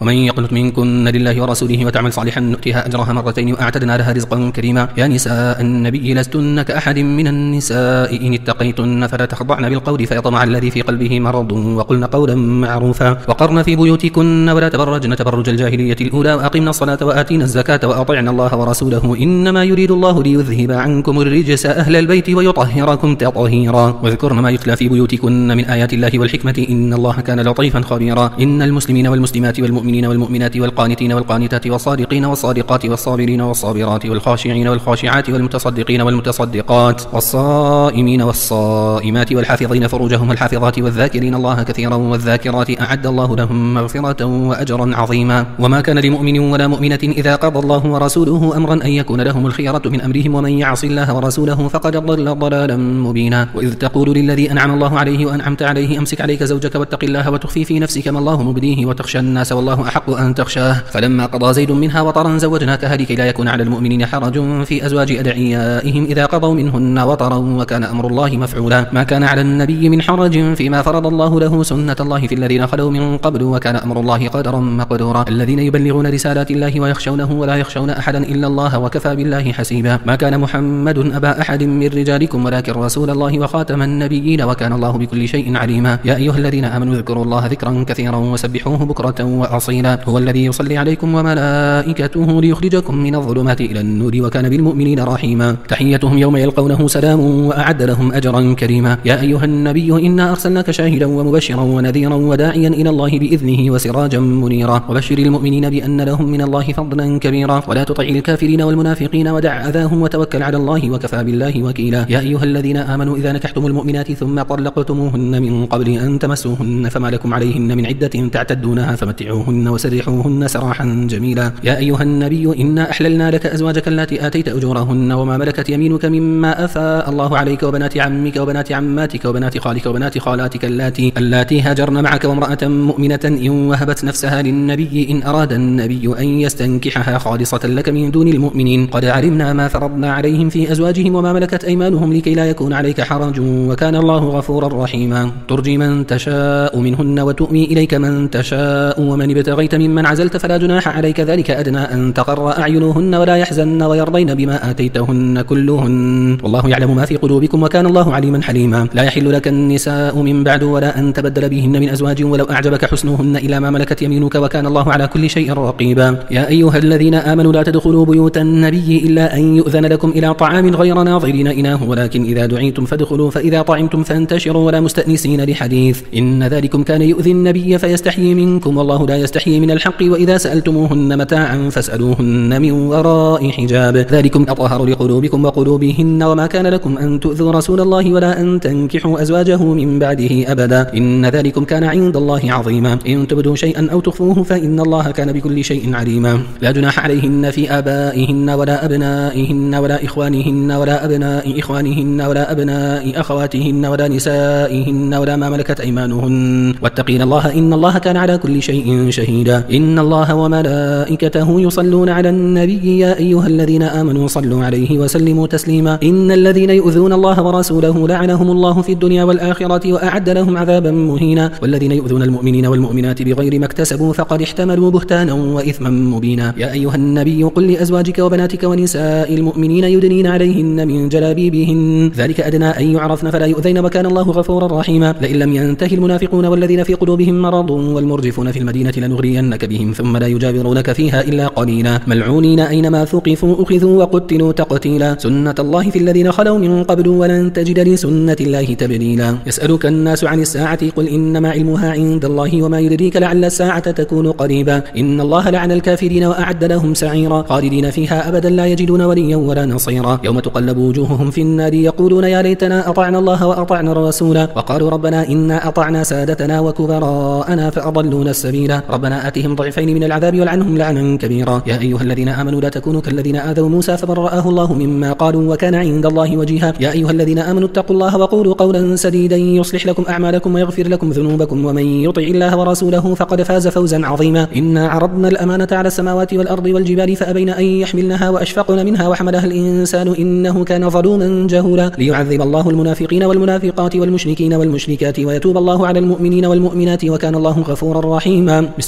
ومن يقنت منكن لله ورسوله وتعمل صالحا نؤتها أجرها مرتين وأعتدنا لها رزقا كريما. يا نساء النبي لستن كأحد من النساء إن اتقيتن فلا تخضعن بالقول فيطمع الذي في قلبه مرض وقلن قولا معروفا وقرن في بيوتكن ولا تبرجن تبرج الجاهلية الأولى وأقمنا الصلاة وآتينا الزكاة وأطعنا الله ورسوله إنما يريد الله ليذهب عنكم الرجس أهل البيت ويطهركم تطهيرا. واذكرن ما يتلى في بيوتكن من آيات الله والحكمة إن الله كان لطيفا خبيرا. إن المسلمين والمسلمات والمؤمنين والمؤمنات والقانتين والقانتات والصادقين والصادقات والصابرين والصابرات والخاشعين والخاشعات والمتصدقين والمتصدقات والصائمين والصائمات والحافظين فروجهم الحافظات والذاكرين الله كثيرا والذاكرات أعد الله لهم مغفرة وأجرا عظيما. وما كان لمؤمن ولا مؤمنة إذا قضى الله ورسوله أمرا أن يكون لهم الخيرة من أمرهم ومن يعص الله ورسوله فقد ضل ضلالا مبينا. وإذ تقول للذي أنعم الله عليه وأنعمت عليه أمسك عليك زوجك واتق الله وتخفي في نفسك ما الله مبديه وتخشى الناس والله أحق أن تخشاه فلما قضى زيد منها وطرا زوجناكها لكي لا يكون على المؤمنين حرج في أزواج أدعيائهم إذا قضوا منهن وطرا وكان أمر الله مفعولا. ما كان على النبي من حرج فيما فرض الله له سنة الله في الذين خلوا من قبل وكان أمر الله قدرا مقدورا. الذين يبلغون رسالات الله ويخشونه ولا يخشون أحدا إلا الله وكفى بالله حسيبا. ما كان محمد أبا أحد من رجالكم ولكن رسول الله وخاتم النبيين وكان الله بكل شيء عليما. يا أيها الذين آمنوا اذكروا الله ذكرا كثيرا وسبحوه بكرة وأصيلا. هو الذي يصلي عليكم وملائكته ليخرجكم من الظلمات إلى النور وكان بالمؤمنين رحيما. تحيتهم يوم يلقونه سلام وأعد لهم أجرا كريما. يا أيها النبي إنا أرسلناك شاهدا ومبشرا ونذيرا وداعيا إلى الله بإذنه وسراجا منيرا وبشر المؤمنين بأن لهم من الله فضلا كبيرا ولا تطع الكافرين والمنافقين ودع أذاهم وتوكل على الله وكفى بالله وكيلا. يا أيها الذين آمنوا إذا نكحتم المؤمنات ثم طلقتموهن من قبل أن تمسوهن فما لكم عليهن من عدة تعتدونها فمتعوهن وسرحوهن سراحا جميلا. يا أيها النبي إنا أحللنا لك أزواجك التي آتيت أجورهن وما ملكت يمينك مما أفاء الله عليك وبنات عمك وبنات عماتك وبنات خالك وبنات خالاتك اللاتي هاجرن معك وامرأة مؤمنة إن وهبت نفسها للنبي إن أراد النبي أن يستنكحها خالصة لك من دون المؤمنين قد علمنا ما فرضنا عليهم في أزواجهم وما ملكت أيمانهم لكي لا يكون عليك حرج وكان الله غفورا رحيما. ترجي من تشاء منهن وتؤوي إليك من تشاء ومن ابتغيت ممن عزلت فلا جناح عليك ذلك أدنى أن تقر أعينهن ولا يحزن ويرضين بما آتيتهن كلهن والله يعلم ما في قلوبكم وكان الله عليما حليما. لا يحل لك النساء من بعد ولا أن تبدل بهن من أزواج ولو أعجبك حسنهن إلا ما ملكت يمينك وكان الله على كل شيء رقيبا. يا أيها الذين آمنوا لا تدخلوا بيوت النبي إلا أن يؤذن لكم إلى طعام غير ناظرين إناه ولكن إذا دعيتم فادخلوا فإذا طعمتم فانتشروا ولا مستأنسين لحديث إن ذلكم كان يؤذي النبي فيستحيي منكم والله لا يستحيي من الحق وإذا سألتموهن متاعا فاسألوهن من وراء حجاب ذلكم أطهر لقلوبكم وقلوبهن وما كان لكم أن تؤذوا رسول الله ولا أن تنكحوا أزواجه من بعده أبدا إن ذلكم كان عند الله عظيما. إن تبدوا شيئا أو تخفوه فإن الله كان بكل شيء عليما. لا جناح عليهن في آبائهن ولا أبنائهن ولا إخوانهن ولا أبناء إخوانهن ولا أبناء أخواتهن ولا نسائهن ولا ما ملكت أيمانهن واتقين الله إن الله كان على كل شيء شهيدا. إن الله وملائكته يصلون على النبي يا أيها الذين آمنوا صلوا عليه وسلموا تسليما. إن الذين يؤذون الله ورسوله لعنهم الله في الدنيا والآخرة وأعد لهم عذابا مهينا. والذين يؤذون المؤمنين والمؤمنات بغير ما اكتسبوا فقد احتملوا بهتانا وإثما مبينا. يا أيها النبي قل لأزواجك وبناتك ونساء المؤمنين يدنين عليهن من جلابيبهن ذلك أدنى أن يعرفن فلا يؤذين وكان الله غفورا رحيما. لئن لم ينتهي المنافقون والذين في قلوبهم مرض والمرجفون في المدينة لنغرينك بهم ثم لا يجاورونك فيها إلا قليلا ملعونين أينما ثقفوا أخذوا وقتلوا تقتيلا. سنة الله في الذين خلوا من قبل ولن تجد لسنة الله تبديلا. يسألك الناس عن الساعة قل إنما علمها عند الله وما يدريك لعل الساعة تكون قريبا. إن الله لعن الكافرين وأعد لهم سعيرا خالدين فيها أبدا لا يجدون وليا ولا نصيرا. يوم تقلب وجوههم في النار يقولون يا ليتنا أطعنا الله وأطعنا الرسول وقالوا ربنا إنا أطعنا سادتنا وكبراءنا فأضلونا السبيل ربنا آتهم ضعفين من العذاب والعنهم لعنا كبيرا. يا أيها الذين آمنوا لا تكونوا كالذين آذوا موسى فبرأه الله مما قالوا وكان عند الله وجيها. يا أيها الذين آمنوا اتقوا الله وقولوا قولا سديدا يصلح لكم أعمالكم ويغفر لكم ذنوبكم ومن يطع الله ورسوله فقد فاز فوزا عظيما. إنا عرضنا الأمانة على السماوات والأرض والجبال فأبين أن يحملنها وأشفقن منها وحملها الإنسان إنه كان ظلوما جهولا. ليعذب الله المنافقين والمنافقات والمشركين والمشركات ويتوب الله على المؤمنين والمؤمنات وكان الله غفورا رحيما. بسم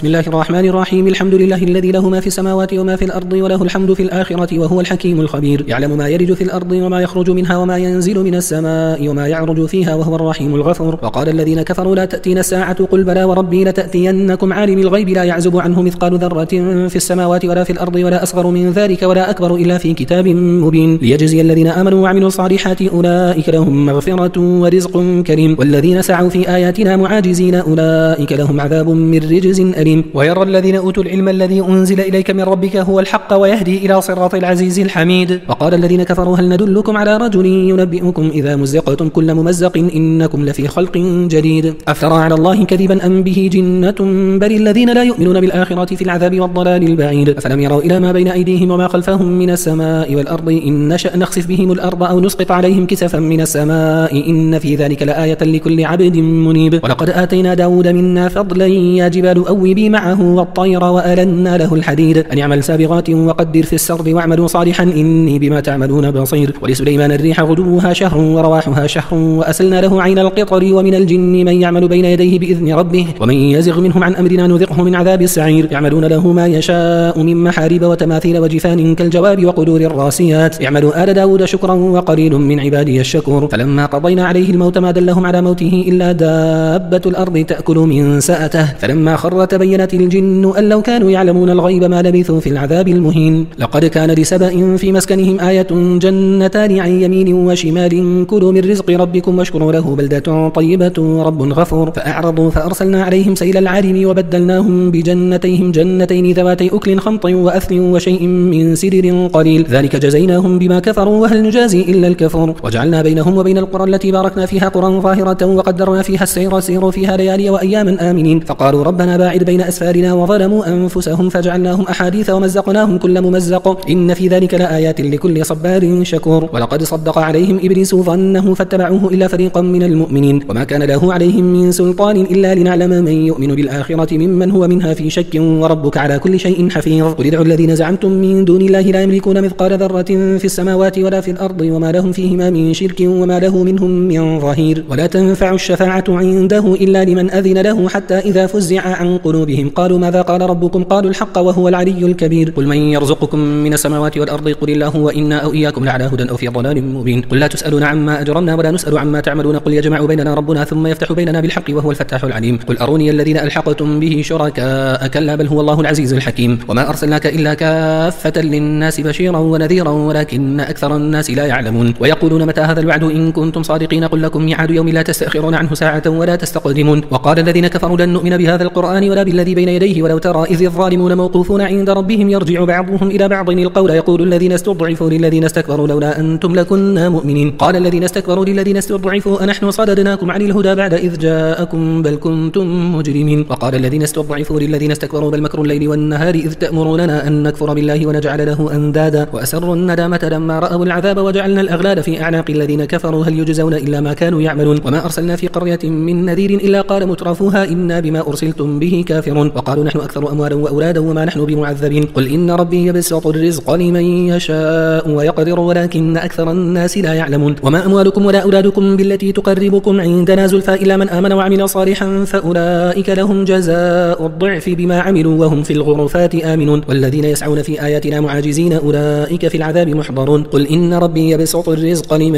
بسم الله الرحمن الرحيم. الحمد لله الذي له ما في السماوات وما في الأرض وله الحمد في الآخرة وهو الحكيم الخبير. يعلم ما يلج في الأرض وما يخرج منها وما ينزل من السماء وما يعرج فيها وهو الرحيم الغفور. وقال الذين كفروا لا تأتينا الساعة قل بلى وربي لتأتينكم عالم الغيب لا يعزب عنه مثقال ذرة في السماوات ولا في الأرض ولا أصغر من ذلك ولا أكبر إلا في كتاب مبين ليجزي الذين آمنوا وعملوا الصالحات أولئك لهم مغفرة ورزق كريم والذين سعوا في آياتنا معاجزين أولئك لهم عذاب من رجز أليم. ويرى الذين أوتوا العلم الذي أنزل إليك من ربك هو الحق ويهدي إلى صراط العزيز الحميد. وقال الذين كفروا هل ندلكم على رجل ينبئكم إذا مزقتم كل ممزق إنكم لفي خلق جديد أفترى على الله كذبا أم به جنة بل الذين لا يؤمنون بالآخرة في العذاب والضلال البعيد. أفلم يروا إلى ما بين أيديهم وما خلفهم من السماء والأرض إن نشأ نخسف بهم الأرض أو نسقط عليهم كسفا من السماء إن في ذلك لآية لكل عبد منيب. ولقد آتينا داود منا فضلا يا جبال أوبي معه والطير وألنا له الحديد أن يعمل سابغات وقدر في السرد واعملوا صالحا إني بما تعملون بصير. ولسليمان الريح غدوها شهر ورواحها شهر وأسلنا له عين القطر ومن الجن من يعمل بين يديه بإذن ربه ومن يزغ منهم عن أمرنا نذقه من عذاب السعير. يعملون له ما يشاء من محاريب وتماثيل وجفان كالجواب وقدور الراسيات اعملوا آل داود شكرا وقليل من عبادي الشكور. فلما قضينا عليه الموت ما دلهم على موته إلا دابة الأرض تأكل من سأته فلما خر تبينت الجن أن لو كانوا يعلمون الغيب ما لبثوا في العذاب المهين. لقد كان لسبأ في مسكنهم آية جنتان عن يمين وشمال كلوا من رزق ربكم واشكروا له بلدة طيبة رب غفور. فأعرضوا فأرسلنا عليهم سيل العارم وبدلناهم بجنتيهم جنتين ذواتي أكل خمط وأثل وشيء من سدر قليل ذلك جزيناهم بما كفروا وهل نجازي إلا الكفور. وجعلنا بينهم وبين القرى التي باركنا فيها قرى ظاهرة وقدرنا فيها السير سيروا فيها ليالي وأياما آمنين فقالوا ربنا باعد بين أسفارنا وظلموا أنفسهم فجعلناهم أحاديث ومزقناهم كل ممزق إن في ذلك لآيات لكل صبار شكور. ولقد صدق عليهم إبليس ظنه فاتبعوه إلا فريقا من المؤمنين وما كان له عليهم من سلطان إلا لنعلم من يؤمن بالآخرة ممن هو منها في شك وربك على كل شيء حفيظ. قل ادعوا الذين زعمتم من دون الله لا يملكون مثقال ذرة في السماوات ولا في الأرض وما لهم فيهما من شرك وما له منهم من ظهير. ولا تنفع الشفاعة عنده إلا لمن أذن له حتى إذا فزع عن قلوبهم قالوا ماذا قال ربكم قالوا الحق وهو العلي الكبير. قل من يرزقكم من السماوات والأرض قل الله وإنا أو إياكم لعلى هدى أو في ضلال مبين. قل لا تسألون عما أجرمنا ولا نسأل عما تعملون قل يجمع بيننا ربنا ثم يفتح بيننا بالحق وهو الفتاح العليم. قل أروني الذين ألحقتم به شركاء كلا بل هو الله العزيز الحكيم. وما أرسلناك إلا كافة للناس بشيرا ونذيرا ولكن أكثر الناس لا يعلمون. ويقولون متى هذا الوعد إن كنتم صادقين قل لكم ميعاد يوم لا تستأخرون عنه ساعة ولا تستقدمون. وقال الذين كفروا لن نؤمن بهذا القرآن ولا بالذي بين يديه ولو ترى إذ الظالمون موقوفون عند ربهم يرجع بعضهم إلى بعض القول يقول الذين استضعفوا للذين استكبروا لولا أنتم لكنا مؤمنين قال الذين استكبروا للذين استضعفوا أنحن صددناكم عن الهدى بعد إذ جاءكم بل كنتم مجرمين. وقال الذين استضعفوا للذين استكبروا بل مكر الليل والنهار إذ تأمروننا أن نكفر بالله ونجعل له أندادا وأسروا الندامة لما رأوا العذاب وجعلنا الأغلال في أعناق الذين كفروا هل يجزون إلا ما كانوا يعملون. وما أرسلنا في قرية من نذير إلا قال مترفوها إنا بما أرسلتم به كافرون وقالوا نحن أكثر أموالا وأولادا وما نحن بمعذبين. قل إن ربي يبسط الرزق لمن يشاء ويقدر ولكن أكثر الناس لا يعلمون. وما أموالكم ولا أولادكم بالتي تقربكم عندنا زلفى إلا من آمن وعمل صالحا فأولئك لهم جزاء الضعف بما عملوا وهم في الغرفات آمنون. والذين يسعون في آياتنا معاجزين أولئك في العذاب محضرون. قل إن ربي يبسط الرزق لمن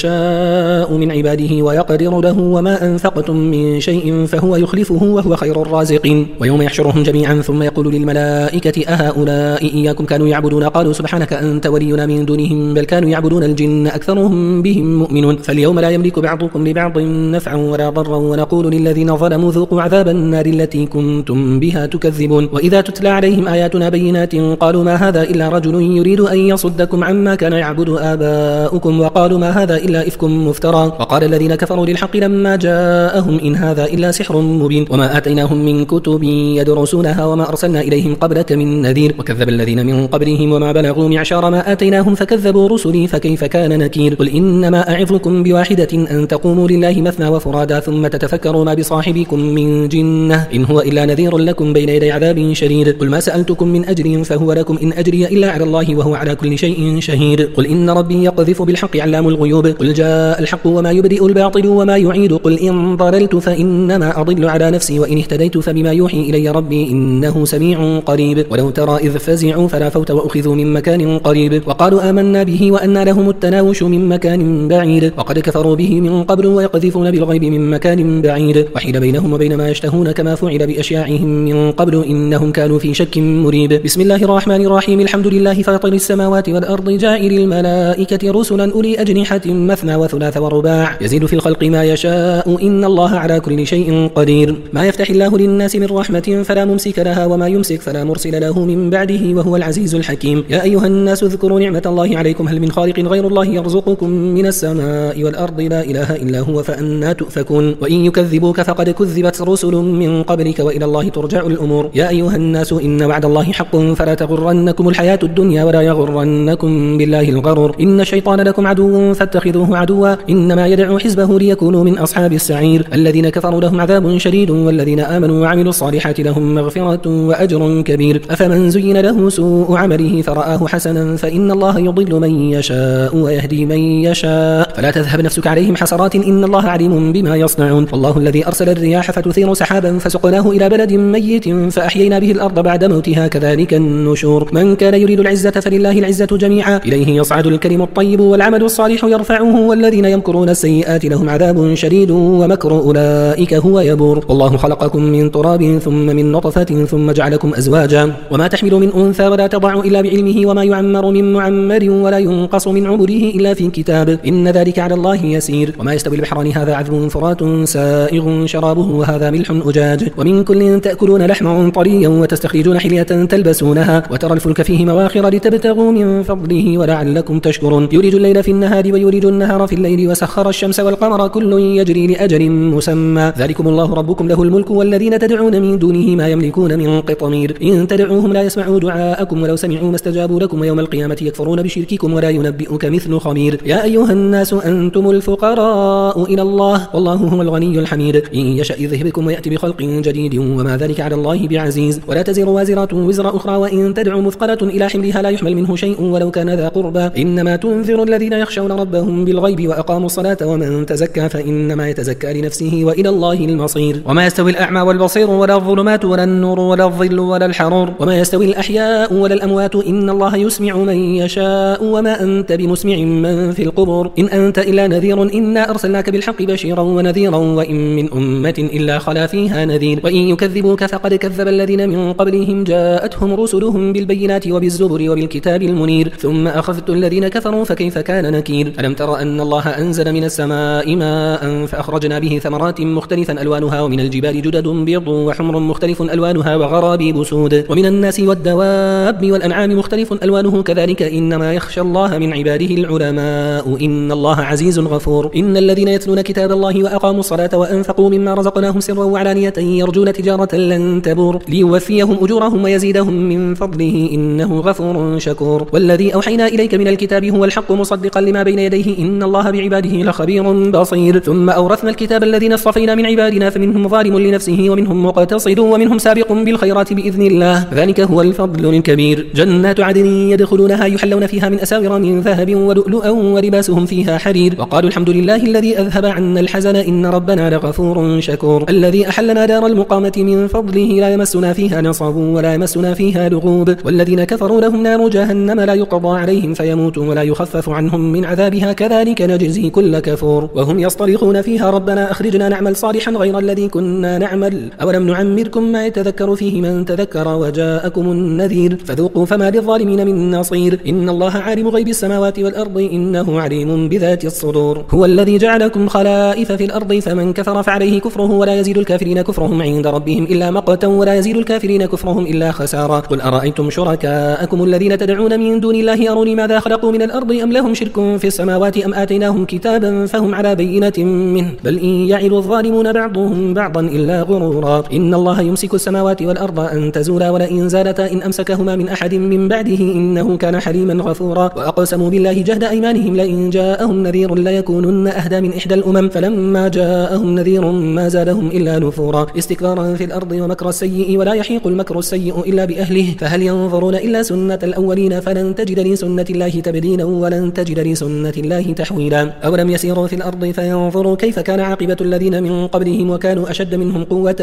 يشاء من عباده ويقدر له وما أنفقتم من شيء فهو يخلفه وهو خير الرازقين. ويوم يحشرهم جميعا ثم يقول للملائكة أهؤلاء إياكم كانوا يعبدون قالوا سبحانك أنت ولينا من دونهم بل كانوا يعبدون الجن أكثرهم بهم مؤمنون. فاليوم لا يملك بعضكم لبعض نفعا ولا ضرا ونقول للذين ظلموا ذوقوا عذاب النار التي كنتم بها تكذبون. وإذا تتلى عليهم آياتنا بينات قالوا ما هذا إلا رجل يريد أن يصدكم عما كان يعبد آباؤكم وقالوا ما هذا إلا إفك مفترى. وقال الذين كفروا للحق لما جاءهم إن هذا إلا سحر مبين. وما آتيناهم من كتب يدرسونها وما أرسلنا إليهم قبلك من نذير وكذب الذين من قبلهم وما بلغوا معشار ما آتيناهم فكذبوا رسلي فكيف كان نكير. قل إنما أعظكم بواحدة أن تقوموا لله مثنى وفرادا ثم تتفكروا ما بصاحبكم من جنة إن هو إلا نذير لكم بين يدي عذاب شديد. قل ما سألتكم من أجر فهو لكم إن أجري إلا على الله وهو على كل شيء شهيد. قل إن ربي يقذف بالحق علام الغيوب قل جاء الحق وما يبدئ الباطل وما يعيد قل إن ضللت فإنما أضل على نفسي وإن اهتديت فبما يوحى يوحي إلي ربي إنه سميع قريب. ولو ترى إذ فزعوا فلا فوت وأخذوا من مكان قريب وقالوا آمنا به وأنى لهم التناوش من مكان بعيد وقد كفروا به من قبل ويقذفون بالغيب من مكان بعيد وحيل بينهم وبين ما يشتهون كما فعل بأشياعهم من قبل إنهم كانوا في شك مريب. بسم الله الرحمن الرحيم. الحمد لله فاطر السماوات والأرض جاعل الملائكة رسلا أولي أجنحة مثنى وثلاث ورباع يزيد في الخلق ما يشاء إن الله على كل شيء قدير. ما يفتح الله للناس من رحمة فلا ممسك لها وما يمسك فلا مرسل له من بعده وهو العزيز الحكيم. يا أيها الناس اذكروا نعمة الله عليكم هل من خالق غير الله يرزقكم من السماء والأرض لا إله إلا هو فأنى تؤفكون. وإن يكذبوك فقد كذبت رسل من قبلك وإلى الله ترجع الأمور. يا أيها الناس إن وعد الله حق فلا تغرنكم الحياة الدنيا ولا يغرنكم بالله الغرور. إن الشيطان لكم عدو فاتخذوه عدوا إنما يدعو حزبه ليكونوا من أصحاب السعير. الذين كفروا لهم عذاب شديد والذين آمنوا وعملوا الصالحات لهم مغفرة وأجر كبير. أفمن زين له سوء عمله فرآه حسنا فإن الله يضل من يشاء ويهدي من يشاء فلا تذهب نفسك عليهم حسرات إن الله عليم بما يصنعون. والله الذي أرسل الرياح فتثير سحابا فسقناه إلى بلد ميت فأحيينا به الأرض بعد موتها كذلك النشور. من كان يريد العزة فلله العزة جميعا إليه يصعد الكلم الطيب والعمل الصالح يرفعه والذين يمكرون السيئات لهم عذاب شديد ومكر أولئك هو يبور. والله خلقكم من تراب ثم من نطفة ثم جعلكم أزواجا وما تحمل من أنثى ولا تضع إلا بعلمه وما يعمر من معمر ولا ينقص من عمره إلا في كتاب إن ذلك على الله يسير. وما يستوي البحران هذا عذب فرات سائغ شرابه وهذا ملح أجاج ومن كل تأكلون لحما طريا وتستخرجون حلية تلبسونها وترى الفلك فيه مواخر لتبتغوا من فضله ولعلكم تشكرون. يولج الليل في النهار ويولج النهار في الليل وسخر الشمس والقمر كل يجري لأجل مسمى ذلكم الله ربكم له الملك والذين تدعون من دونه ما يملكون من قطمير إن تدعوهم لا يسمعوا دعاءكم ولو سمعوا ما استجابوا لكم ويوم القيامة يكفرون بشرككم ولا ينبئك مثل خبير. يا أيها الناس أنتم الفقراء إلى الله والله هو الغني الحميد إن يشأ يذهبكم ويأتي بخلق جديد وما ذلك على الله بعزيز. ولا تزر وازرة وزر أخرى وإن تدعو مثقلة إلى حملها لا يحمل منه شيء ولو كان ذا قربى إنما تنذر الذين يخشون ربهم بالغيب وأقاموا الصلاة ومن تزكى فإنما يتزكى لنفسه وإلى الله المصير. وما يستوي الأعمى والبصير ولا الظلمات ولا النور ولا الظل ولا الحرور وما يستوي الأحياء ولا الأموات إن الله يسمع من يشاء وما أنت بمسمع من في القبور إن أنت إلا نذير إنا أرسلناك بالحق بشيرا ونذيرا وإن من أمة إلا خلا فيها نذير. وإن يكذبوك فقد كذب الذين من قبلهم جاءتهم رسلهم بالبينات وبالزبر وبالكتاب المنير ثم أخذت الذين كفروا فكيف كان نكير. ألم تر أن الله أنزل من السماء ماء فأخرجنا به ثمرات مختلفا ألوانها ومن الجبال جدد بيض وحمر مختلف ألوانها وغرابيب سود ومن الناس والدواب والأنعام مختلف ألوانه كذلك إنما يخشى الله من عباده العلماء إن الله عزيز غفور. إن الذين يتلون كتاب الله وأقاموا الصلاة وأنفقوا مما رزقناهم سرا وعلانية يرجون تجارة لن تبور ليوفيهم أجورهم ويزيدهم من فضله إنه غفور شكور. والذي أوحينا إليك من الكتاب هو الحق مصدقا لما بين يديه إن الله بعباده لخبير بصير. ثم أورثنا الكتاب الذين اصطفينا من عبادنا فمنهم ظالم لنفسه ومنهم مقتصد ومنهم سابق بالخيرات بإذن الله ذلك هو الفضل الكبير. جنات عدن يدخلونها يحلون فيها من أساور من ذهب ولؤلؤا ولباسهم فيها حرير وقالوا الحمد لله الذي أذهب عنا الحزن إن ربنا لغفور شكور. الذي أحلنا دار المقامة من فضله لا يمسنا فيها نصب ولا يمسنا فيها لغوب والذين كفروا لهم نار جهنم لا يقضى عليهم فيموتوا ولا يخفف عنهم من عذابها كذلك نجزي كل كفور. وهم يصطرخون فيها ربنا أخرجنا نعمل صالحا غير الذي كنا نعمل أولم نعمركم ما يتذكر فيه من تذكر وجاءكم النذير فذوقوا فما للظالمين من نصير. إن الله عالم غيب السماوات والأرض إنه عليم بذات الصدور. هو الذي جعلكم خلائف في الأرض فمن كفر فعليه كفره ولا يزيد الكافرين كفرهم عند ربهم إلا مقتا ولا يزيد الكافرين كفرهم إلا خسارا. قل أرأيتم شركاءكم الذين تدعون من دون الله أروني ماذا خلقوا من الأرض أم لهم شرك في السماوات أم آتيناهم كتابا فهم على بينة منه بل إن يعد الظالمون بعضهم بعضا إلا غرورا. إن الله يمسك السماوات والأرض أن تزولا ولئن زالتا إن أمسكهما من أحد من بعده إنه كان حليما غفورا. وأقسموا بالله جهد أيمانهم لئن جاءهم نذير ليكونن أهدى من إحدى الأمم فلما جاءهم نذير ما زادهم إلا نفورا استكبارا في الأرض ومكر السيء ولا يحيق المكر السيء إلا بأهله فهل ينظرون إلا سنة الأولين فلن تجد لسنة الله تبديلا ولن تجد لسنة الله تحويلا. أولم يسيروا في الأرض فينظروا كيف كان عاقبة الذين من قبلهم وكانوا أشد منهم قوة وما كان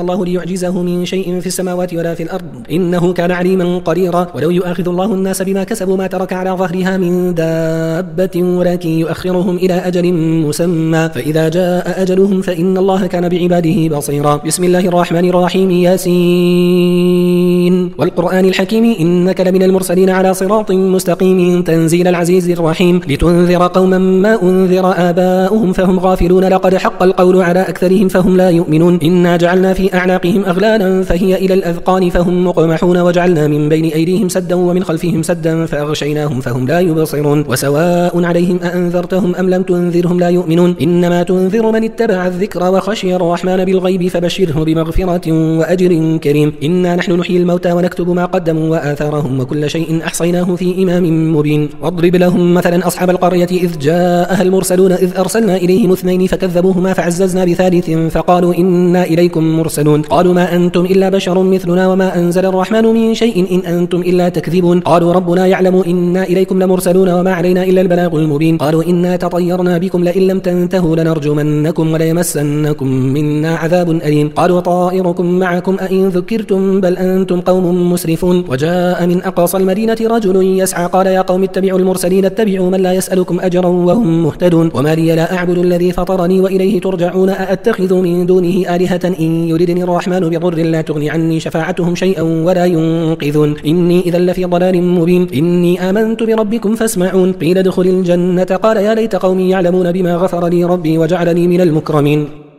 الله ليعجزه من شيء في السماوات ولا في الأرض إنه كان عليما قديرا ولو يؤاخذ الله الناس بما كسبوا ما ترك على ظهرها من دابة ولكن يؤخرهم إلى أجل مسمى فإذا جاء أجلهم فإن الله كان بعباده بصيرا. بسم الله الرحمن الرحيم. ياسين والقرآن الحكيم إنك لمن المرسلين على صراط مستقيم تنزيل العزيز الرحيم لتنذر قوما ما أنذر آباؤهم فهم غافلون لقد حق القول على أكثرهم فهم لا يؤمنون إنا جعلنا في أعناقهم أغلالا فهي إلى الأذقان فهم مقمحون وجعلنا من بين أيديهم سدا ومن خلفهم سدا فأغشيناهم فهم لا يبصرون وسواء عليهم أأنذرتهم أم لم تنذرهم لا يؤمنون إنما تنذر من اتبع الذكر وخشي الرحمن بالغيب فبشره بمغفرة وأجر كريم. إنا نحن نحيي الموتى ونكتب ما قدموا وآثارهم وكل شيء أحصيناه في إمام مبين. واضرب لهم مثلا أصحاب القرية إذ جاءها المرسلون إذ أرسلنا إليهم اثنين فكذبوهما فعززنا بثالث فقالوا إنا إليكم مرسلون قالوا ما أنتم إلا بشر مثلنا وما أنزل الرحمن من شيء إن أنتم إلا تكذبون قالوا ربنا يعلم إنا إليكم لمرسلون وما علينا إلا البلاغ المبين قالوا إنا تطيرنا بكم لئن لم تنتهوا لنرجمنكم وليمسنكم منا عذاب أليم قالوا طائركم معكم أئن ذكرتم بل أنتم قوم مسرفون. وجاء من أقصى المدينة رجل يسعى قال يا قوم اتبعوا المرسلين اتبعوا من لا يسألكم أجرا وهم مهتدون وما لي لا أعبد الذي فطرني وإليه ترجعون أأتخذ من دونه آلهة إن يردني الرحمن بضر لا تغني عني شفاعتهم شيئا ولا ينقذون إني إذا لفي ضلال مبين. إني آمنت بربكم فاسمعون قيل ادخل الجنة قال يا ليت قومي يعلمون بما غفر لي ربي وجعلني من المكرمين.